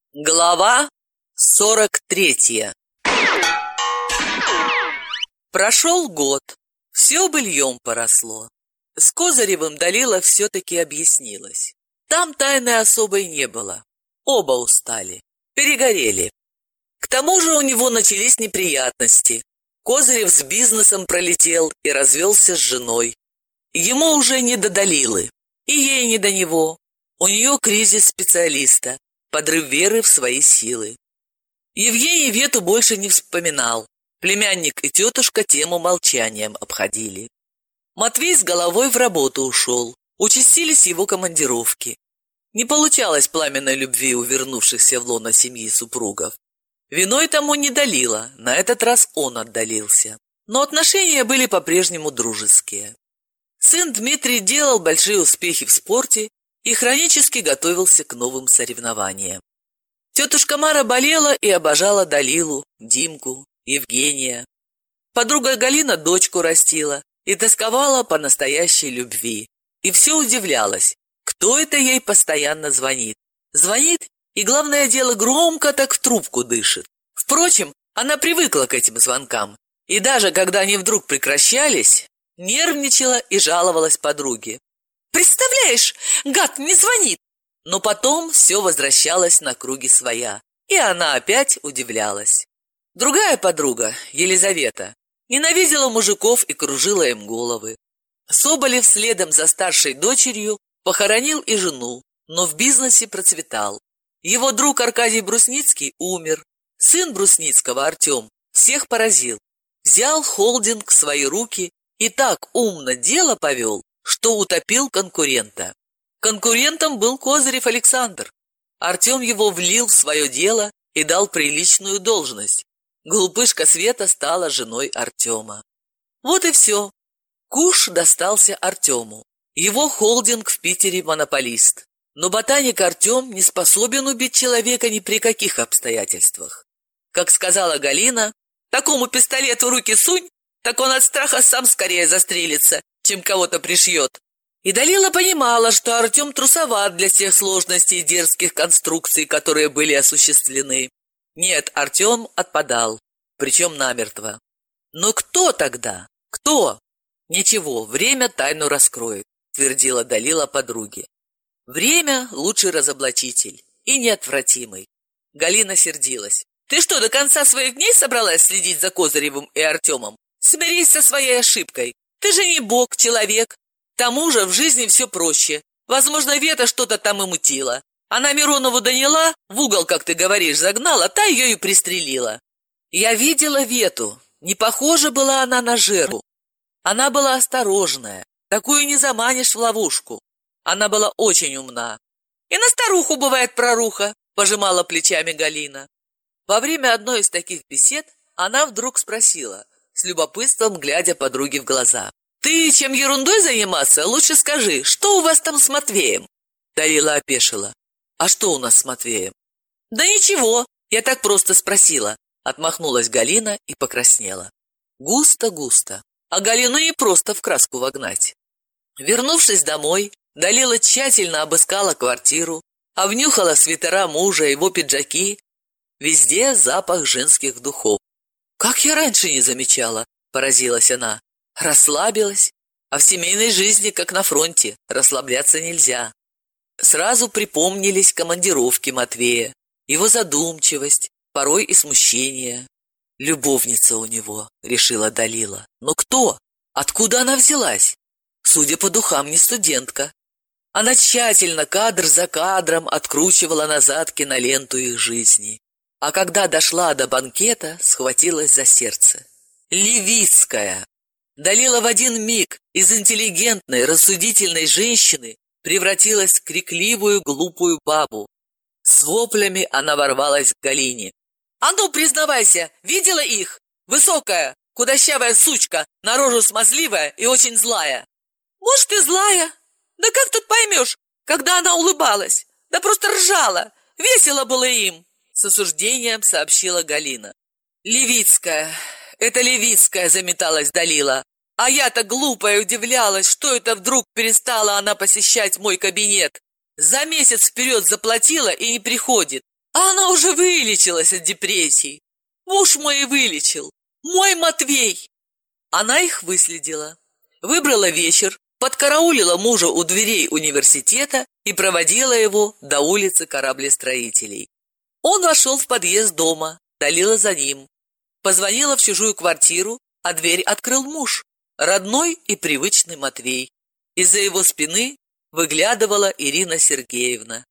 Глава 43. Прошел год, все быльем поросло. С Козыревым Далила все-таки объяснилась. Там тайны особой не было. Оба устали, перегорели. К тому же у него начались неприятности. Козырев с бизнесом пролетел и развелся с женой. Ему уже не до Далилы, и ей не до него. У нее кризис специалиста, подрыв веры в свои силы. Евгений Вету больше не вспоминал. Племянник и тетушка тему молчанием обходили. Матвей с головой в работу ушел. Участились его командировки. Не получалось пламенной любви у вернувшихся в лоно семьи супругов. Виной тому не Далила, на этот раз он отдалился. Но отношения были по-прежнему дружеские. Сын Дмитрий делал большие успехи в спорте и хронически готовился к новым соревнованиям. Тетушка Мара болела и обожала Далилу, Димку, Евгения. Подруга Галина дочку растила и тосковала по настоящей любви. И все удивлялась, кто это ей постоянно звонит. Звонит, и главное дело, громко так в трубку дышит. Впрочем, она привыкла к этим звонкам, и даже когда они вдруг прекращались, нервничала и жаловалась подруге. «Представляешь, гад не звонит!» Но потом все возвращалось на круги своя, и она опять удивлялась. Другая подруга, Елизавета, ненавидела мужиков и кружила им головы. Соболев следом за старшей дочерью похоронил и жену, но в бизнесе процветал. Его друг Аркадий Брусницкий умер. Сын Брусницкого, Артем, всех поразил. Взял холдинг в свои руки и так умно дело повел, что утопил конкурента. Конкурентом был Козырев Александр. Артем его влил в свое дело и дал приличную должность. Глупышка Света стала женой Артема. Вот и все. Куш достался Артему. Его холдинг в Питере монополист. Но ботаник Артем не способен убить человека ни при каких обстоятельствах. Как сказала Галина, такому пистолет в руки сунь, так он от страха сам скорее застрелится, чем кого-то пришьет. И Далила понимала, что Артем трусоват для всех сложностей и дерзких конструкций, которые были осуществлены. Нет, Артем отпадал, причем намертво. Но кто тогда? Кто? Ничего, время тайну раскроет, твердила Далила подруге. Время – лучший разоблачитель и неотвратимый. Галина сердилась. Ты что, до конца своих дней собралась следить за Козыревым и Артемом? Смирись со своей ошибкой. Ты же не бог, человек. К тому же в жизни все проще. Возможно, Вета что-то там и мутила. Она Миронову доняла, в угол, как ты говоришь, загнала, та ее и пристрелила. Я видела Вету. Не похожа была она на жертву. Она была осторожная. Такую не заманишь в ловушку. Она была очень умна. И на старуху бывает проруха, пожимала плечами Галина. Во время одной из таких бесед она вдруг спросила, с любопытством глядя подруге в глаза. «Ты чем ерундой заниматься, лучше скажи, что у вас там с Матвеем?» Далила опешила. «А что у нас с Матвеем?» «Да ничего, я так просто спросила», отмахнулась Галина и покраснела. Густо-густо, а Галину не просто в краску вогнать. Вернувшись домой, Далила тщательно обыскала квартиру, обнюхала свитера мужа, его пиджаки. Везде запах женских духов. «Как я раньше не замечала», — поразилась она. Расслабилась, а в семейной жизни, как на фронте, расслабляться нельзя. Сразу припомнились командировки Матвея, его задумчивость, порой и смущение. «Любовница у него», — решила Далила. «Но кто? Откуда она взялась? Судя по духам, не студентка». Она тщательно, кадр за кадром, откручивала назад киноленту их жизни. А когда дошла до банкета, схватилась за сердце. Левицкая! Далила в один миг из интеллигентной, рассудительной женщины превратилась в крикливую, глупую бабу. С воплями она ворвалась к Галине. «А ну, признавайся, видела их? Высокая, худощавая сучка, на рожу смазливая и очень злая». «Может, и злая? Да как тут поймешь, когда она улыбалась? Да просто ржала, весело было им», с осуждением сообщила Галина. «Левицкая, это Левицкая», заметалась Далила. «А я-то глупая удивлялась, что это вдруг перестала она посещать мой кабинет. За месяц вперед заплатила и не приходит. А она уже вылечилась от депрессий. Муж мой и вылечил. Мой Матвей. Она их выследила. Выбрала вечер, подкараулила мужа у дверей университета и проводила его до улицы Кораблестроителей. Он вошел в подъезд дома, Далила за ним. Позвонила в чужую квартиру, а дверь открыл муж, родной и привычный Матвей. Из-за его спины выглядывала Ирина Сергеевна,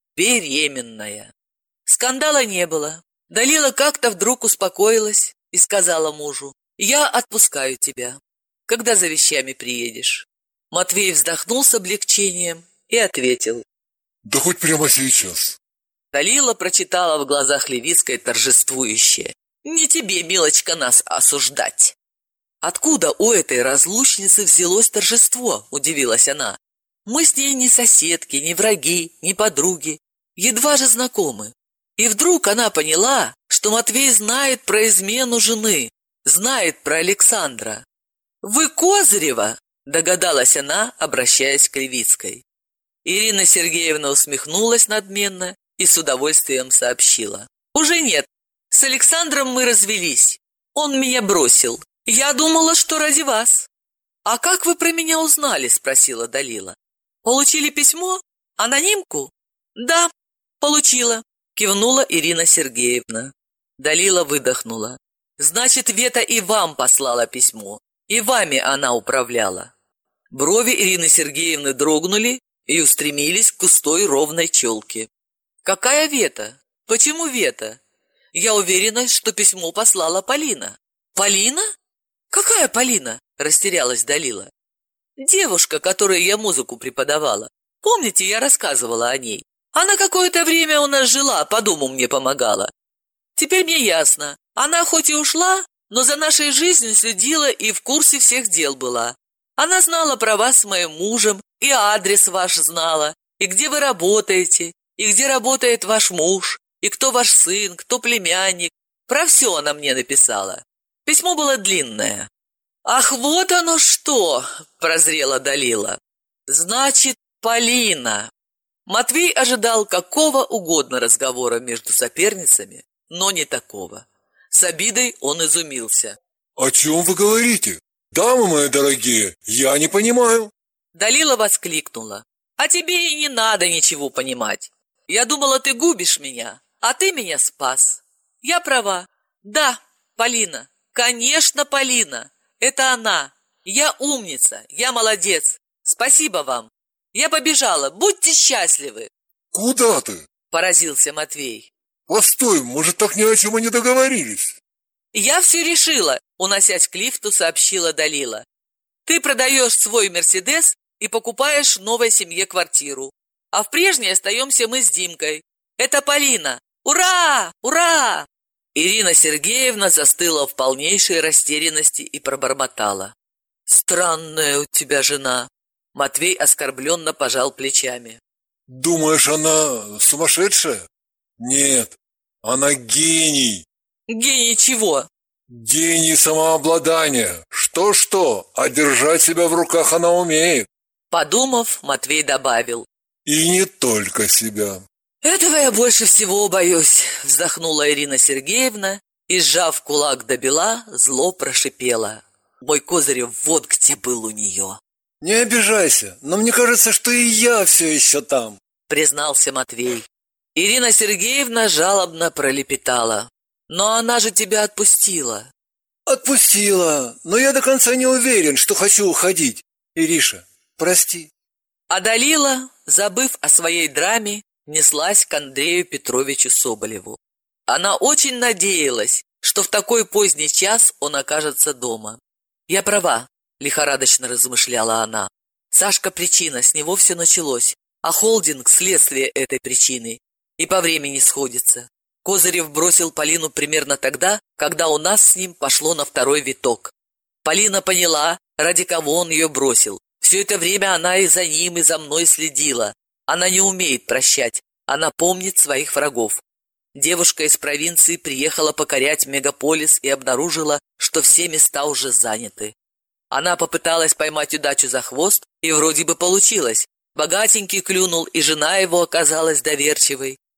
беременная. Скандала не было. Далила как-то вдруг успокоилась и сказала мужу: «Я отпускаю тебя. Когда за вещами приедешь?» Матвей вздохнул с облегчением и ответил: «Да хоть прямо сейчас». Далила прочитала в глазах Левицкой торжествующее: «Не тебе, милочка, нас осуждать». «Откуда у этой разлучницы взялось торжество?» – удивилась она. «Мы с ней не соседки, не враги, не подруги, едва же знакомы». И вдруг она поняла, что Матвей знает про измену жены, знает про Александра. «Вы Козырева?» – догадалась она, обращаясь к Левицкой. Ирина Сергеевна усмехнулась надменно и с удовольствием сообщила: «Уже нет. С Александром мы развелись. Он меня бросил. Я думала, что ради вас». «А как вы про меня узнали?» – спросила Далила. «Получили письмо? Анонимку?» «Да, получила», – кивнула Ирина Сергеевна. Далила выдохнула. «Значит, Вета и вам послала письмо, и вами она управляла». Брови Ирины Сергеевны дрогнули и устремились к густой ровной челке. «Какая Вета? Почему Вета? Я уверена, что письмо послала Полина». «Полина? Какая Полина?» – растерялась Далила. «Девушка, которой я музыку преподавала. Помните, я рассказывала о ней? Она какое-то время у нас жила, по дому мне помогала. Теперь мне ясно, она хоть и ушла, но за нашей жизнью следила и в курсе всех дел была. Она знала про вас с моим мужем, и адрес ваш знала, и где вы работаете, и где работает ваш муж, и кто ваш сын, кто племянник. Про все она мне написала. Письмо было длинное». «Ах, вот оно что!» – прозрела Далила. «Значит, Полина». Матвей ожидал какого угодно разговора между соперницами, но не такого. С обидой он изумился. «О чем вы говорите? Дамы мои дорогие, я не понимаю». Далила воскликнула: «А тебе и не надо ничего понимать. Я думала, ты губишь меня, а ты меня спас. Я права. Да, Полина, конечно, Полина. Это она. Я умница, я молодец. Спасибо вам. Я побежала, будьте счастливы». «Куда ты?» – поразился Матвей. «Постой, может, так ни о чем и не договорились?» «Я все решила», – уносясь к лифту, сообщила Далила. «Ты продаешь свой Мерседес и покупаешь новой семье квартиру. А в прежней остаемся мы с Димкой. Это Полина. Ура! Ура!» Ирина Сергеевна застыла в полнейшей растерянности и пробормотала: «Странная у тебя жена». Матвей оскорбленно пожал плечами. «Думаешь, она сумасшедшая? Нет, она гений». «Гений чего?» «Гений самообладания. Что-что, а держать себя в руках она умеет». Подумав, Матвей добавил: «И не только себя». «Этого я больше всего боюсь», – вздохнула Ирина Сергеевна и, сжав кулак до бела, зло прошипела: «Мой Козырев вот где был у нее». «Не обижайся, но мне кажется, что и я все еще там», – признался Матвей. Ирина Сергеевна жалобно пролепетала: «Но она же тебя отпустила». «Отпустила, но я до конца не уверен, что хочу уходить. Ириша, прости». А Далила, забыв о своей драме, неслась к Андрею Петровичу Соболеву. Она очень надеялась, что в такой поздний час он окажется дома. «Я права», – лихорадочно размышляла она. «Сашка причина, с него все началось, а холдинг – следствие этой причины. И по времени сходится. Козырев бросил Полину примерно тогда, когда у нас с ним пошло на второй виток. Полина поняла, ради кого он ее бросил. Все это время она и за ним, и за мной следила. Она не умеет прощать, она помнит своих врагов. Девушка из провинции приехала покорять мегаполис и обнаружила, что все места уже заняты. Она попыталась поймать удачу за хвост, и вроде бы получилось. Богатенький клюнул, и жена его оказалась доверчивой.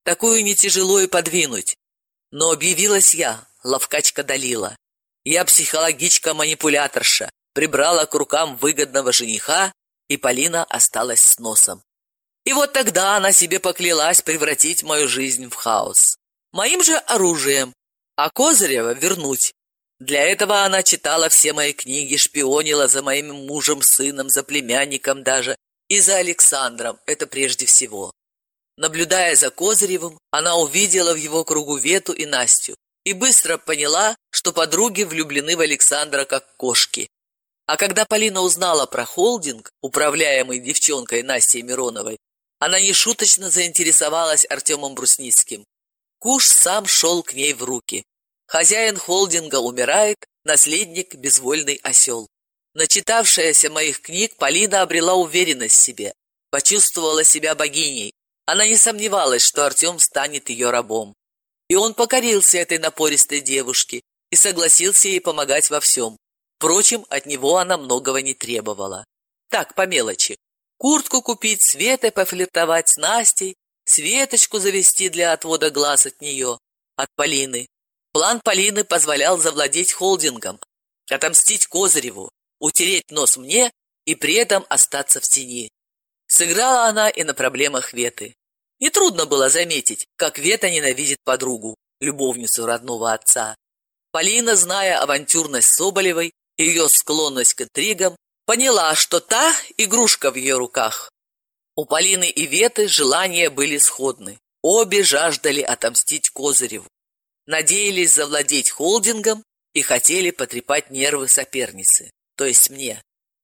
Такую не тяжело и подвинуть. Но объявилась я, ловкачка Далила. Я психологичка-манипуляторша, прибрала к рукам выгодного жениха, и Полина осталась с носом. И вот тогда она себе поклялась превратить мою жизнь в хаос. Моим же оружием, а Козырева вернуть. Для этого она читала все мои книги, шпионила за моим мужем, сыном, за племянником даже, и за Александром, это прежде всего. Наблюдая за Козыревым, она увидела в его кругу Вету и Настю и быстро поняла, что подруги влюблены в Александра как кошки. А когда Полина узнала про холдинг, управляемый девчонкой Настей Мироновой, она нешуточно заинтересовалась Артемом Брусницким. Куш сам шел к ней в руки. Хозяин холдинга умирает, наследник – безвольный осел. Начитавшаяся моих книг, Полина обрела уверенность в себе, почувствовала себя богиней. Она не сомневалась, что Артем станет ее рабом. И он покорился этой напористой девушке и согласился ей помогать во всем. Впрочем, от него она многого не требовала. Так, по мелочи. Куртку купить, Светой пофлиртовать с Настей, Светочку завести для отвода глаз от нее, от Полины. План Полины позволял завладеть холдингом, отомстить Козыреву, утереть нос мне и при этом остаться в тени. Сыграла она и на проблемах Веты. Нетрудно было заметить, как Вета ненавидит подругу, любовницу родного отца. Полина, зная авантюрность Соболевой и ее склонность к интригам, поняла, что та игрушка в ее руках. У Полины и Веты желания были сходны. Обе жаждали отомстить Козыреву, надеялись завладеть холдингом и хотели потрепать нервы соперницы, то есть мне.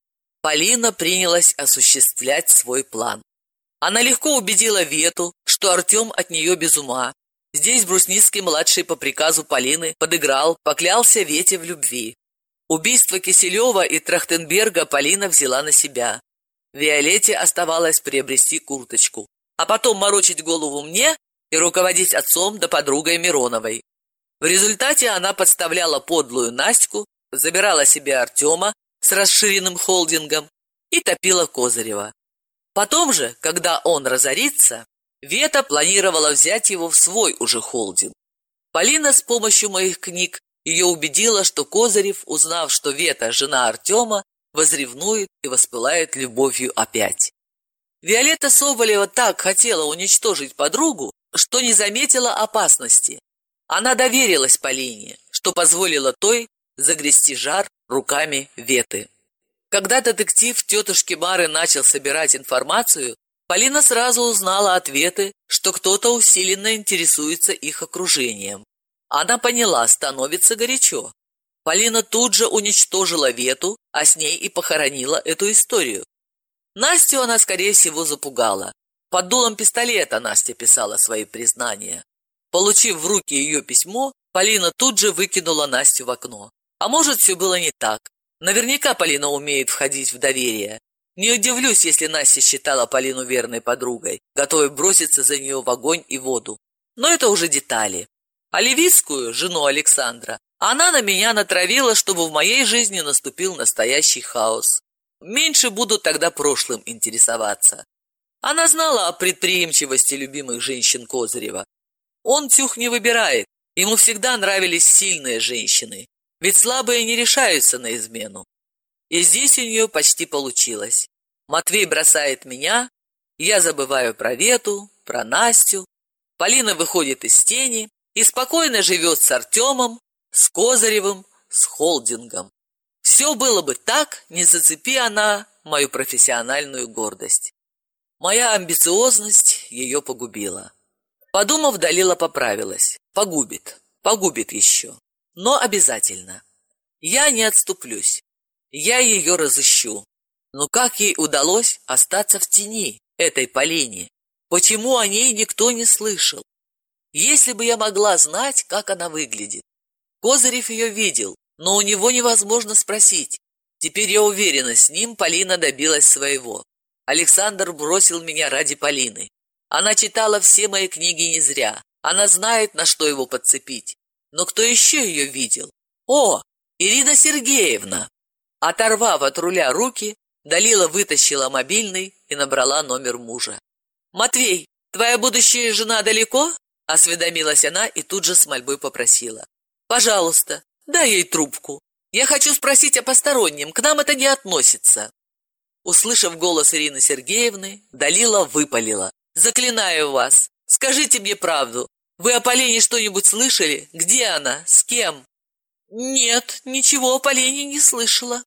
Полина принялась осуществлять свой план. Она легко убедила Вету, что Артем от нее без ума. Здесь Брусницкий-младший по приказу Полины подыграл, поклялся Вете в любви. Убийство Киселева и Трахтенберга Полина взяла на себя. Виолетте оставалось приобрести курточку, а потом морочить голову мне и руководить отцом да подругой Мироновой. В результате она подставляла подлую Настю, забирала себе Артема с расширенным холдингом и топила Козырева. Потом же, когда он разорится, Вета планировала взять его в свой уже холдинг. Полина с помощью моих книг ее убедила, что Козырев, узнав, что Вета жена Артема, возревнует и воспылает любовью опять. Виолетта Соболева так хотела уничтожить подругу, что не заметила опасности. Она доверилась Полине, что позволило той загрести жар руками Веты. Когда детектив тетушки Мары начал собирать информацию, Полина сразу узнала от Веты, что кто-то усиленно интересуется их окружением. Она поняла, становится горячо. Полина тут же уничтожила Вету, а с ней и похоронила эту историю. Настю она, скорее всего, запугала. Под дулом пистолета Настя писала свои признания. Получив в руки ее письмо, Полина тут же выкинула Настю в окно. А может, все было не так. Наверняка Полина умеет входить в доверие. Не удивлюсь, если Настя считала Полину верной подругой, готовой броситься за нее в огонь и воду. Но это уже детали. А Левицкую, жену Александра, она на меня натравила, чтобы в моей жизни наступил настоящий хаос. Меньше буду тогда прошлым интересоваться. Она знала о предприимчивости любимых женщин Козырева. Он тюх не выбирает, ему всегда нравились сильные женщины, ведь слабые не решаются на измену. И здесь у нее почти получилось. Матвей бросает меня, я забываю про Вету, про Настю. Полина выходит из тени и спокойно живет с Артемом, с Козыревым, с холдингом. Все было бы так, не зацепи она мою профессиональную гордость. Моя амбициозность ее погубила. Подумав, Далила поправилась. Погубит еще. Но обязательно. Я не отступлюсь. Я ее разыщу. Но как ей удалось остаться в тени, этой Полине? Почему о ней никто не слышал? Если бы я могла знать, как она выглядит. Козырев ее видел, но у него невозможно спросить. Теперь я уверена, с ним Полина добилась своего. Александр бросил меня ради Полины. Она читала все мои книги не зря. Она знает, на что его подцепить. Но кто еще ее видел? О, Ирина Сергеевна! Оторвав от руля руки, Далила вытащила мобильный и набрала номер мужа. «Матвей, Твоя будущая жена далеко?» — осведомилась она и тут же с мольбой попросила. «Пожалуйста, дай ей трубку. Я хочу спросить о постороннем, к нам это не относится». Услышав голос Ирины Сергеевны, Далила выпалила. «Заклинаю вас, скажите мне правду. Вы о Полине что-нибудь слышали? Где она? С кем?» «Нет, ничего о Полине не слышала.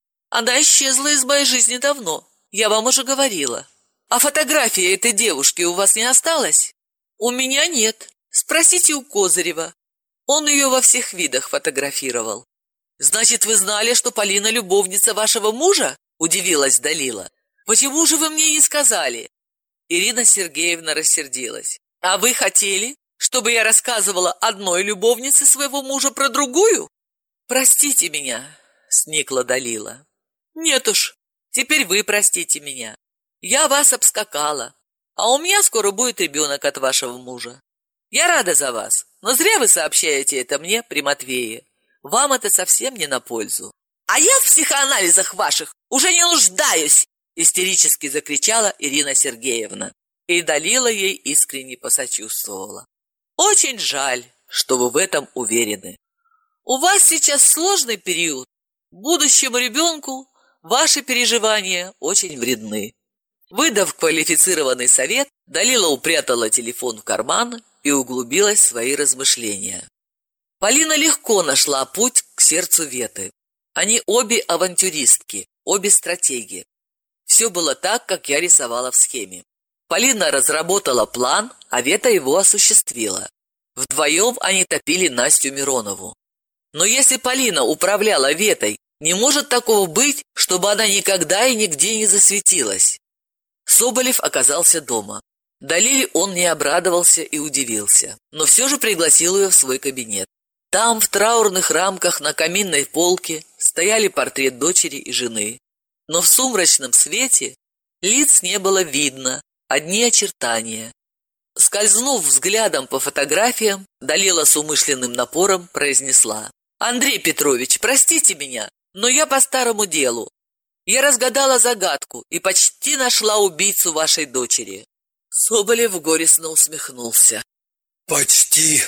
Она исчезла из моей жизни давно, я вам уже говорила. А фотографии этой девушки у вас не осталось?» «У меня нет. Спросите у Козырева. Он ее во всех видах фотографировал». «Значит, вы знали, что Полина любовница вашего мужа?» – удивилась Далила. «Почему же вы мне не сказали?» Ирина Сергеевна рассердилась. «А вы хотели, чтобы я рассказывала одной любовнице своего мужа про другую?» «Простите меня», – сникла Далила. «Нет уж, теперь вы простите меня. Я вас обскакала, а у меня скоро будет ребенок от вашего мужа. Я рада за вас, но зря вы сообщаете это мне при Матвее. Вам это совсем не на пользу». «А я в психоанализах ваших уже не нуждаюсь!» истерически закричала Ирина Сергеевна. И Далила ей искренне посочувствовала. «Очень жаль, что вы в этом уверены. У вас сейчас сложный период. Будущему ребенку ваши переживания очень вредны». Выдав квалифицированный совет, Далила упрятала телефон в карман и углубилась в свои размышления. Полина легко нашла путь к сердцу Веты. Они обе авантюристки, обе стратеги. Все было так, как я рисовала в схеме. Полина разработала план, а Вета его осуществила. Вдвоем они топили Настю Миронову. Но если Полина управляла Ветой, не может такого быть, чтобы она никогда и нигде не засветилась. Соболев оказался дома. Далиле он не обрадовался и удивился, но все же пригласил ее в свой кабинет. Там в траурных рамках на каминной полке стояли портрет дочери и жены. Но в сумрачном свете лиц не было видно, одни очертания. Скользнув взглядом по фотографиям, Далила с умышленным напором произнесла: «Андрей Петрович, простите меня, но я по старому делу. Я разгадала загадку и почти нашла убийцу вашей дочери». Соболев горестно усмехнулся. Почти.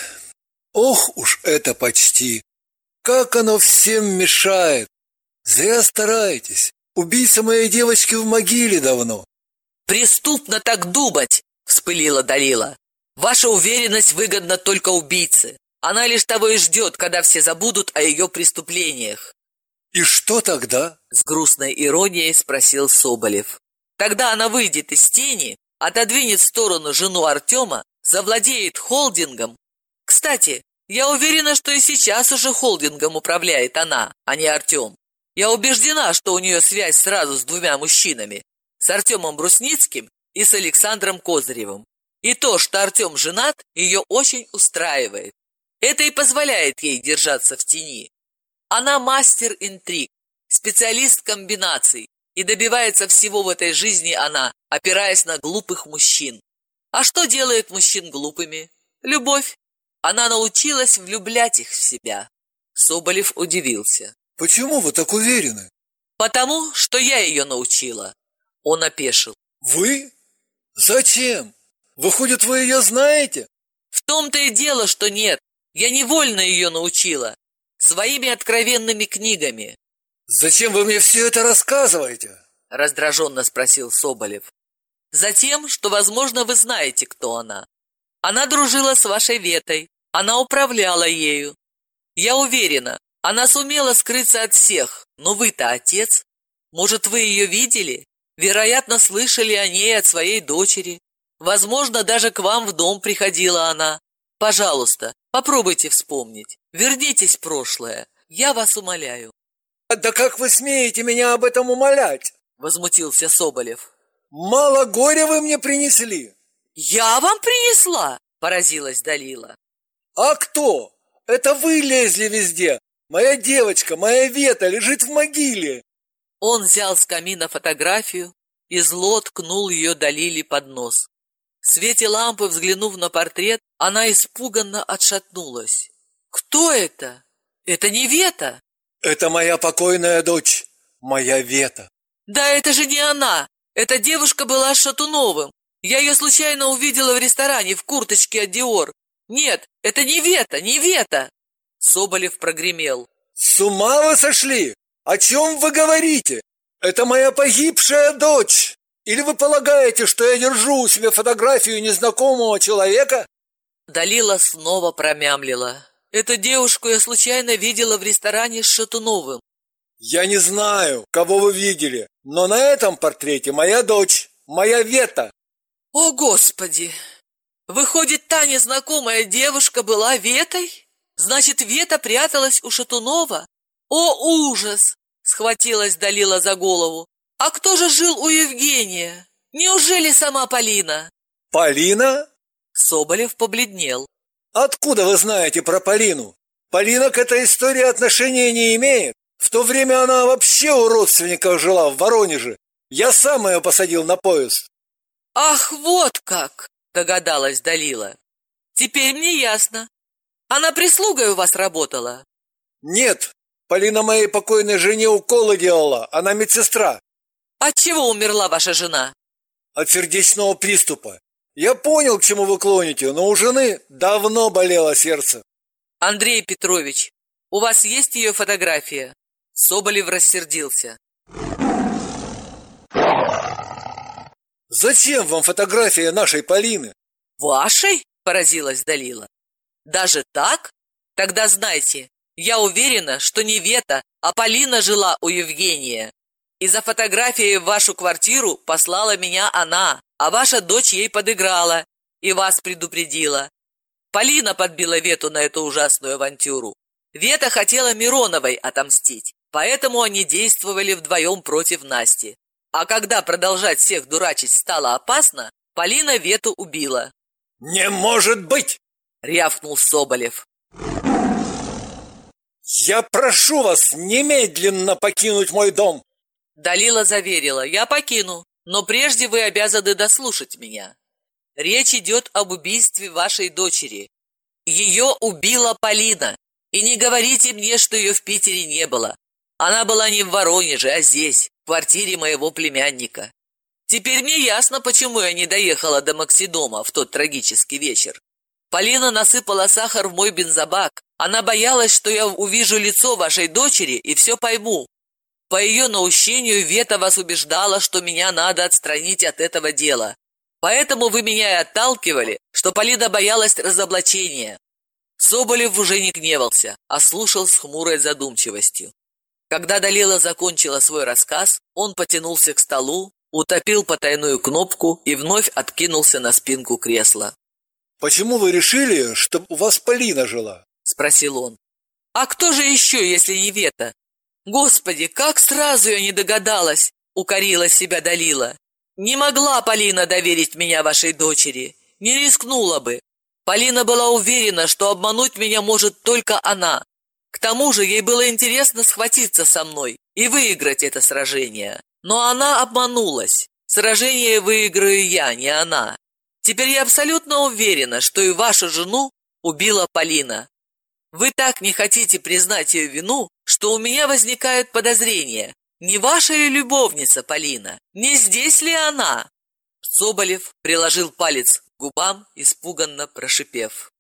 Ох уж это почти. Как оно всем мешает. Зря стараетесь. Убийца моей девочки в могиле давно. «Преступно так думать!» — вспылила Далила. «Ваша уверенность выгодна только убийце. Она лишь того и ждет, когда все забудут о ее преступлениях». И что тогда? С грустной иронией спросил Соболев. «Тогда она выйдет из тени, отодвинет в сторону жену Артема, завладеет холдингом. Кстати, я уверена, что и сейчас уже холдингом управляет она, а не Артем. Я убеждена, что у нее связь сразу с двумя мужчинами, с Артемом Брусницким и с Александром Козыревым. И то, что Артем женат, ее очень устраивает. Это и позволяет ей держаться в тени. Она мастер интриг, специалист комбинаций, и добивается всего в этой жизни она, опираясь на глупых мужчин. А что делает мужчин глупыми? Любовь. Она научилась влюблять их в себя». Соболев удивился. Почему вы так уверены? «Потому, что я ее научила». Он опешил. Вы? Зачем? Выходит, вы ее знаете? «В том-то и дело, что нет. Я невольно ее научила. Своими откровенными книгами». Зачем вы мне все это рассказываете? Раздраженно спросил Соболев. «Затем, что, возможно, вы знаете, кто она. Она дружила с вашей Ветой. Она управляла ею. Я уверена, она сумела скрыться от всех, но вы-то отец. Может, вы ее видели? Вероятно, слышали о ней от своей дочери. Возможно, даже к вам в дом приходила она. Пожалуйста, попробуйте вспомнить. Вернитесь в прошлое. Я вас умоляю». Да как вы смеете меня об этом умолять? Возмутился Соболев. Мало горя вы мне принесли. «Я вам принесла?» Поразилась Далила. А кто? Это вы лезли везде. Моя девочка, моя Вета лежит в могиле. Он взял с камина фотографию и зло ткнул ее Далиле под нос. В свете лампы, взглянув на портрет, она испуганно отшатнулась. «Кто это? Это не Вета!» Это моя покойная дочь, моя Вета. «Да это же не она! Эта девушка была Шатуновым! Я ее случайно увидела в ресторане в курточке от Диор. Нет, это не Вета, не Вета!» Соболев прогремел. С ума вы сошли? О чем вы говорите? Это моя погибшая дочь. Или вы полагаете, что я держу у себя фотографию незнакомого человека? Далила снова промямлила. «Эту девушку я случайно видела в ресторане с Шатуновым». Я не знаю, кого вы видели, но на этом портрете моя дочь, моя Вета. «О, Господи! Выходит, та незнакомая девушка была Ветой? Значит, Вета пряталась у Шатунова? О, ужас!» Схватилась Далила за голову. «А кто же жил у Евгения? Неужели сама Полина?» Полина? Соболев побледнел. Откуда вы знаете про Полину? Полина к этой истории отношения не имеет. В то время она вообще у родственников жила в Воронеже. Я сам ее посадил на поезд. «Ах, вот как!» – догадалась Далила. «Теперь мне ясно. Она прислугой у вас работала?» Нет, Полина моей покойной жене уколы делала, она медсестра. От чего умерла ваша жена? От сердечного приступа. Я понял, к чему вы клоните, но у жены давно болело сердце. Андрей Петрович, у вас есть ее фотография? Соболев рассердился. Зачем вам фотография нашей Полины? Вашей? Поразилась Далила. Даже так? Тогда знайте, я уверена, что не Вета, а Полина жила у Евгения. И за фотографией в вашу квартиру послала меня она, а ваша дочь ей подыграла и вас предупредила. Полина подбила Вету на эту ужасную авантюру. Вета хотела Мироновой отомстить, поэтому они действовали вдвоем против Насти. А когда продолжать всех дурачить стало опасно, Полина Вету убила. «Не может быть!» — рявкнул Соболев. «Я прошу вас немедленно покинуть мой дом!» Далила заверила: «Я покину, но прежде вы обязаны дослушать меня. Речь идет об убийстве вашей дочери. Ее убила Полина, и не говорите мне, что ее в Питере не было. Она была не в Воронеже, а здесь, в квартире моего племянника. Теперь мне ясно, почему я не доехала до Максидома в тот трагический вечер. Полина насыпала сахар в мой бензобак. Она боялась, что я увижу лицо вашей дочери и все пойму. По ее наущению Вета вас убеждала, что меня надо отстранить от этого дела. Поэтому вы меня и отталкивали, что Полина боялась разоблачения». Соболев уже не гневался, а слушал с хмурой задумчивостью. Когда Далила закончила свой рассказ, он потянулся к столу, утопил потайную кнопку и вновь откинулся на спинку кресла. «Почему вы решили, что у вас Полина жила?» — спросил он. «А кто же еще, если не Вета? Господи, как сразу я не догадалась!» — укорила себя Далила. «Не могла Полина доверить меня вашей дочери, не рискнула бы. Полина была уверена, что обмануть меня может только она. К тому же ей было интересно схватиться со мной и выиграть это сражение. Но она обманулась. Сражение выиграю я, не она. Теперь я абсолютно уверена, что и вашу жену убила Полина. Вы так не хотите признать ее вину, что у меня возникают подозрения. Не ваша ли любовница Полина? Не здесь ли она?» Соболев приложил палец к губам, испуганно прошипев: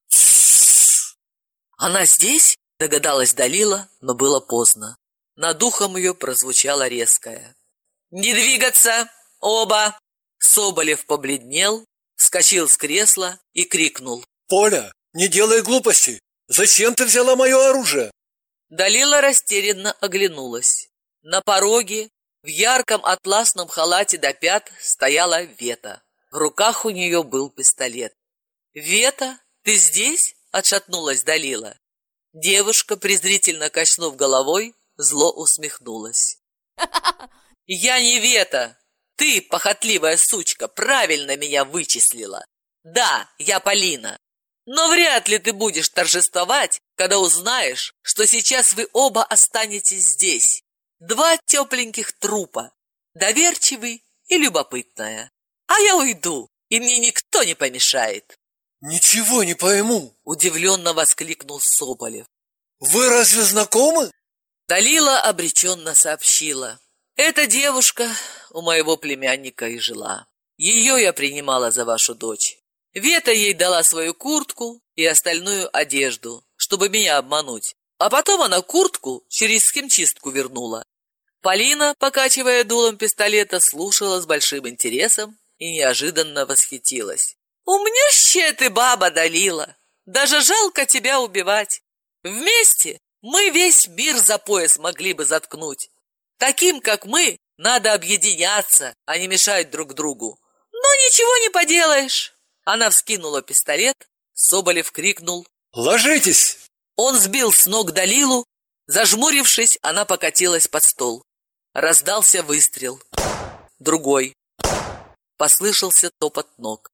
«Она здесь?» — догадалась Далила, но было поздно. Над ухом ее прозвучало резкое: «Не двигаться! Оба!» Соболев побледнел, вскочил с кресла и крикнул: «Поля, не делай глупостей! Зачем ты взяла мое оружие?» Далила растерянно оглянулась. На пороге, в ярком атласном халате до пят, стояла Вета. В руках у нее был пистолет. «Вета, ты здесь?» — отшатнулась Далила. Девушка, презрительно качнув головой, зло усмехнулась. «Я не Вета! Ты, похотливая сучка, правильно меня вычислила! Да, я Полина! Но вряд ли ты будешь торжествовать, когда узнаешь, что сейчас вы оба останетесь здесь. Два тепленьких трупа, доверчивый и любопытная. А я уйду, и мне никто не помешает». «Ничего не пойму!» — удивленно воскликнул Соболев. «Вы разве знакомы?» Далила обреченно сообщила: «Эта девушка у моего племянника и жила». Ее я принимала за вашу дочь. Вета ей дала свою куртку и остальную одежду, чтобы меня обмануть. А потом она куртку через химчистку вернула. Полина, покачивая дулом пистолета, слушала с большим интересом и неожиданно восхитилась. «Умнющая ты баба, Далила! Даже жалко тебя убивать! Вместе мы весь мир за пояс могли бы заткнуть. Таким, как мы, надо объединяться, а не мешать друг другу. Но ничего не поделаешь!» Она вскинула пистолет, Соболев крикнул: «Ложитесь!» Он сбил с ног Далилу. Зажмурившись, она покатилась под стол. Раздался выстрел. Другой. Послышался топот ног.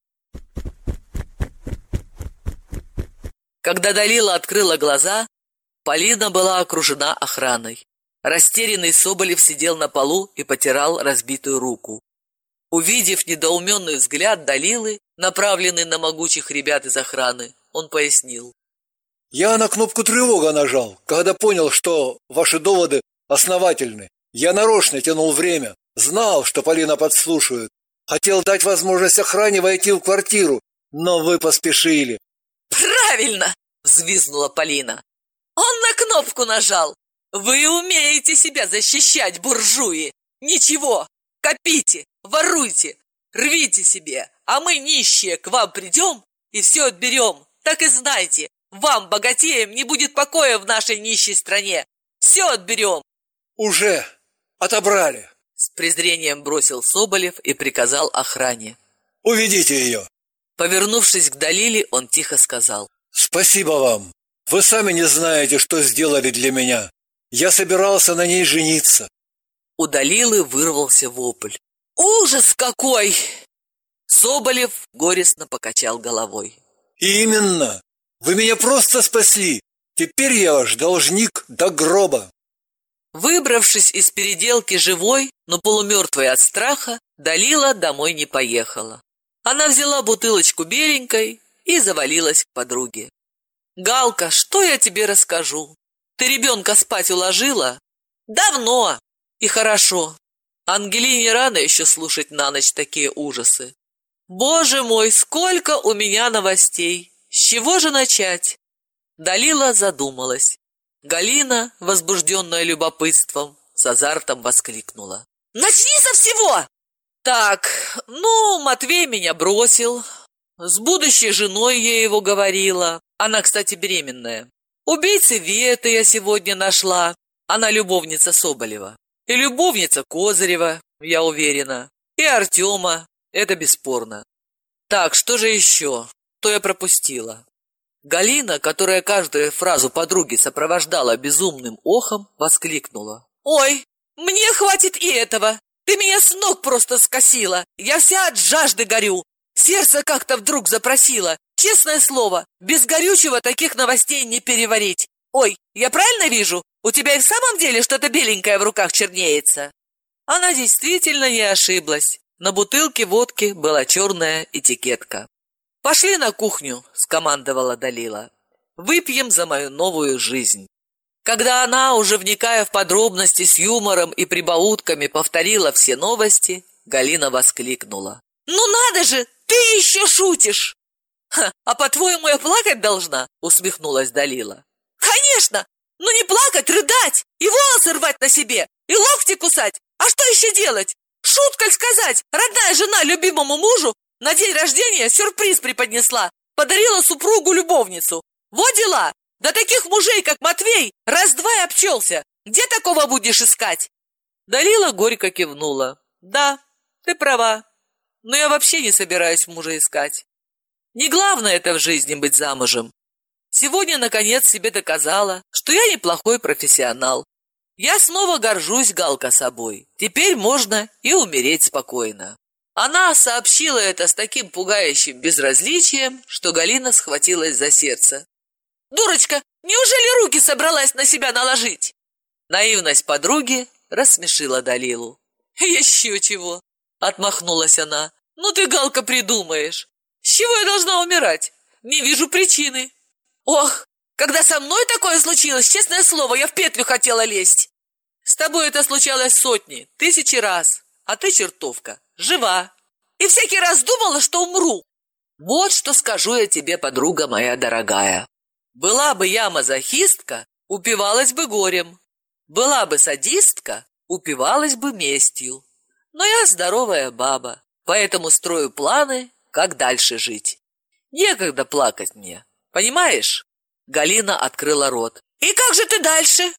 Когда Далила открыла глаза, Полина была окружена охраной. Растерянный Соболев сидел на полу и потирал разбитую руку. Увидев недоуменный взгляд Далилы, направленный на могучих ребят из охраны, он пояснил: «Я на кнопку тревога нажал, когда понял, что ваши доводы основательны. Я нарочно тянул время, знал, что Полина подслушивает. Хотел дать возможность охране войти в квартиру, но вы поспешили». «Правильно!» — взвизгнула Полина. «Он на кнопку нажал! Вы умеете себя защищать, буржуи! Ничего, копите, воруйте, рвите себе, а мы, нищие, к вам придем и все отберем. Так и знайте, вам, богатеям, не будет покоя в нашей нищей стране. Все отберем!» «Уже отобрали!» — с презрением бросил Соболев и приказал охране: «Уведите ее!» Повернувшись к Далиле, он тихо сказал: «Спасибо вам! Вы сами не знаете, что сделали для меня. Я собирался на ней жениться». У Далилы вырвался вопль: «Ужас какой!» Соболев горестно покачал головой. «Именно! Вы меня просто спасли! Теперь я ваш должник до гроба!» Выбравшись из переделки живой, но полумертвой от страха, Далила домой не поехала. Она взяла бутылочку беленькой и завалилась к подруге. «Галка, что я тебе расскажу? Ты ребенка спать уложила?» «Давно. И хорошо. Ангелине рано еще слушать на ночь такие ужасы. Боже мой, сколько у меня новостей! С чего же начать?» Далила задумалась. Галина, возбужденная любопытством, с азартом воскликнула: «Начни со всего!» «Так, Матвей меня бросил. С будущей женой я его говорила. Она, кстати, беременная. Убийцы Веты я сегодня нашла. Она любовница Соболева. И любовница Козырева, я уверена. И Артема. Это бесспорно. Так, что же еще? То я пропустила». Галина, которая каждую фразу подруги сопровождала безумным охом, воскликнула: «Ой, мне хватит и этого! Ты меня с ног просто скосила! Я вся от жажды горю! Сердце как-то вдруг запросило! Честное слово, без горючего таких новостей не переварить! Ой, я правильно вижу? У тебя и в самом деле что-то беленькое в руках чернеется?» Она действительно не ошиблась. На бутылке водки была черная этикетка. «Пошли на кухню», — скомандовала Далила. «Выпьем за мою новую жизнь». Когда она, уже вникая в подробности, с юмором и прибаутками повторила все новости, Галина воскликнула: «Ну надо же, ты еще шутишь!» «А по-твоему, я плакать должна?» — усмехнулась Далила. «Конечно! Ну не плакать, рыдать, и волосы рвать на себе, и локти кусать! А что еще делать? Шуткой сказать, родная жена любимому мужу на день рождения сюрприз преподнесла, подарила супругу любовницу. Вот дела! Да таких мужей, как Матвей, раз-два и обчелся. Где такого будешь искать?» Далила горько кивнула. «Да, ты права, но я вообще не собираюсь мужа искать. Не главное это в жизни быть замужем. Сегодня, наконец, себе доказала, что я неплохой профессионал. Я снова горжусь, Галка, собой. Теперь можно и умереть спокойно». Она сообщила это с таким пугающим безразличием, что Галина схватилась за сердце. «Дурочка, неужели руки собралась на себя наложить?» Наивность подруги рассмешила Далилу. «Еще чего!» — отмахнулась она. «Ну ты, Галка, придумаешь. С чего я должна умирать? Не вижу причины. Ох, когда со мной такое случилось, честное слово, я в петлю хотела лезть. С тобой это случалось сотни, тысячи раз, а ты, чертовка, жива. и всякий раз думала, что умру. Вот что скажу я тебе, подруга моя дорогая. Была бы я мазохистка, упивалась бы горем. Была бы садистка, упивалась бы местью. Но я здоровая баба, поэтому строю планы, как дальше жить. Некогда плакать мне, понимаешь? Галина открыла рот. И как же ты дальше?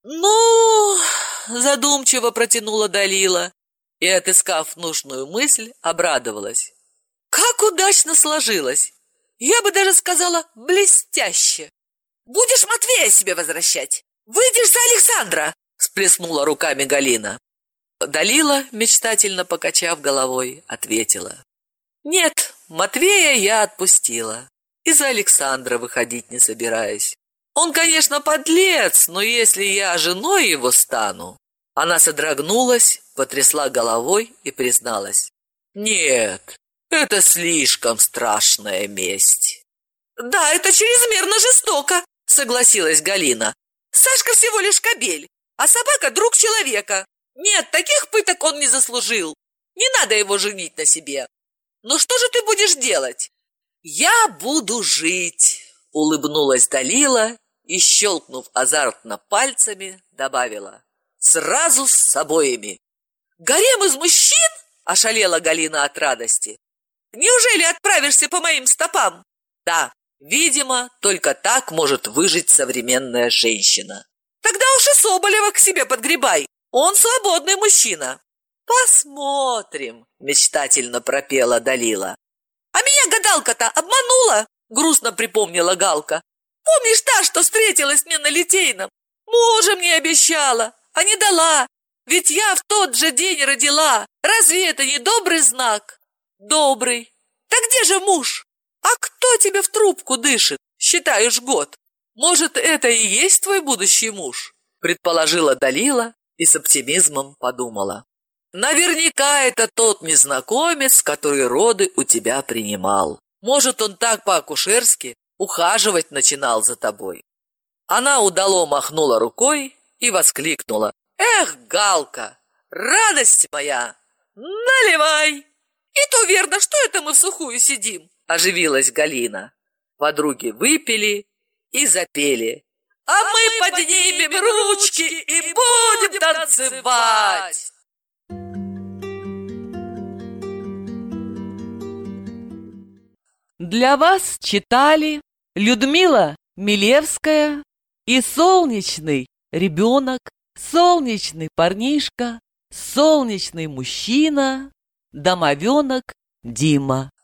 Ну, задумчиво протянула Далила и, отыскав нужную мысль, обрадовалась. Как удачно сложилось! Я бы даже сказала, блестяще. Будешь Матвея себе возвращать? Выйдешь за Александра? Всплеснула руками Галина. Далила, мечтательно покачав головой, ответила. Нет, Матвея я отпустила. И за Александра выходить не собираюсь. Он, конечно, подлец, но если я женой его стану... Она содрогнулась, потрясла головой и призналась. Нет, это слишком страшная месть. Да, это чрезмерно жестоко, согласилась Галина. Сашка всего лишь кобель, а собака друг человека. Нет, таких пыток он не заслужил. Не надо его женить на себе. Но что же ты будешь делать? Я буду жить, улыбнулась Далила и, щелкнув азартно пальцами, добавила. Сразу с обоими. Гарем из мужчин? Ошалела Галина от радости. Неужели отправишься по моим стопам? Да, видимо, только так может выжить современная женщина. Тогда уж и Соболева к себе подгребай. Он свободный мужчина. Посмотрим, мечтательно пропела Далила. А меня гадалка-то обманула, грустно припомнила Галка. Помнишь та, что встретилась мне на Литейном? Мужа мне обещала, а не дала. Ведь я в тот же день родила. Разве это не добрый знак? Добрый. Так где же муж? А кто тебе в трубку дышит? Считаешь год. Может, это и есть твой будущий муж? Предположила Далила и с оптимизмом подумала. Наверняка это тот незнакомец, который роды у тебя принимал. Может, он так по-акушерски ухаживать начинал за тобой. Она удало махнула рукой и воскликнула. Эх, Галка, радость моя, наливай! И то верно, что это мы в сухую сидим, оживилась Галина. Подруги выпили и запели. А мы поднимем ручки и будем танцевать. Для вас читали Людмила Милевская и солнечный ребенок, солнечный парнишка, солнечный мужчина, домовенок Дима.